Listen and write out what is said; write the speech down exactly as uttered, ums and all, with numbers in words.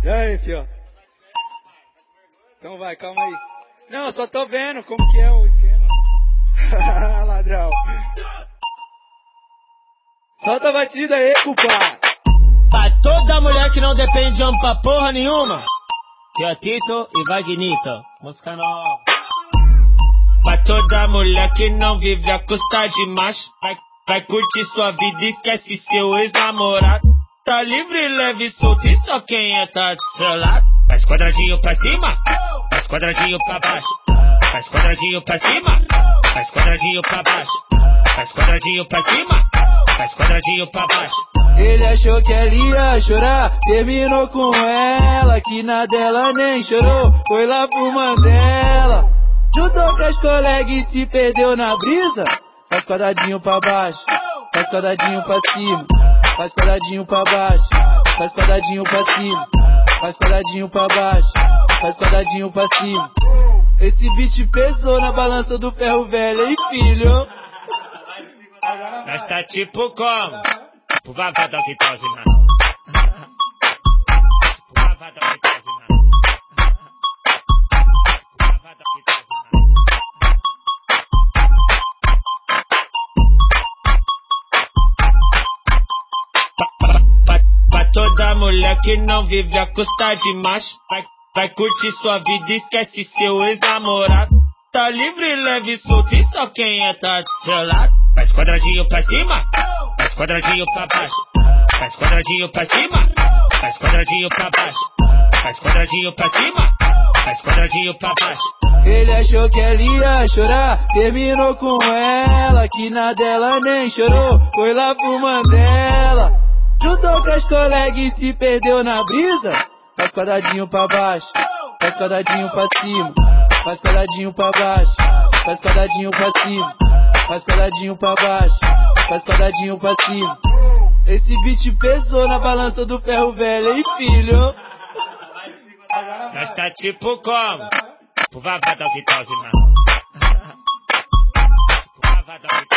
E aí, fio? Então vai, calma aí. Não, eu só tô vendo como que é o esquema. Ladrão. Solta a batida aí, culpa. Pra toda mulher que não depende de homem pra porra nenhuma. Tio Tito e Vagnito. Música nova. Pra toda mulher que não vive a custa de macho. Vai, vai curtir sua vida e esquece seu ex-namorado. Tá livre, leve, solto e só quem é tá do seu lado. Faz quadradinho pra cima, faz quadradinho pra baixo. Faz quadradinho pra cima, faz quadradinho pra baixo. Faz quadradinho pra cima, faz quadradinho pra baixo. Ele achou que ela ia chorar, terminou com ela, que na dela nem chorou, foi lá pro Mandela. Juntou com as colegas e se perdeu na brisa. Faz quadradinho pra baixo, faz quadradinho pra cima. Faz quadradinho pra baixo, faz quadradinho pra cima. Faz quadradinho pra baixo, faz quadradinho pra cima. Esse beat pesou na balança do ferro velho, hein, filho? Nós tá tipo como? Tipo vavadão que tá ouvindo. Tipo vavadão que tá ouvindo. Tipo vavadão que tá ouvindo. Pra toda mulher que não vive a custa de macho. Vai, vai curtir sua vida e esquece seu ex-namorado. Tá livre, leve, solto e só quem é tá do seu lado. Faz quadradinho pra cima, faz quadradinho pra baixo. Faz quadradinho pra cima, faz quadradinho pra baixo. Faz quadradinho pra cima, faz quadradinho pra baixo. Ele achou que ela ia chorar, terminou com ela, que na dela nem chorou, foi lá pro Mandela. Juntou com as colegas e se perdeu na brisa. Faz quadradinho pra baixo, faz quadradinho pra cima. Faz quadradinho pra baixo, faz quadradinho pra cima. Faz quadradinho pra baixo, faz quadradinho pra cima. Esse beat pesou na balança do ferro velho, hein, filho? Nós tá tipo como? Tipo vavadão que tá ouvindo. Tipo vavadão que tá ouvindo.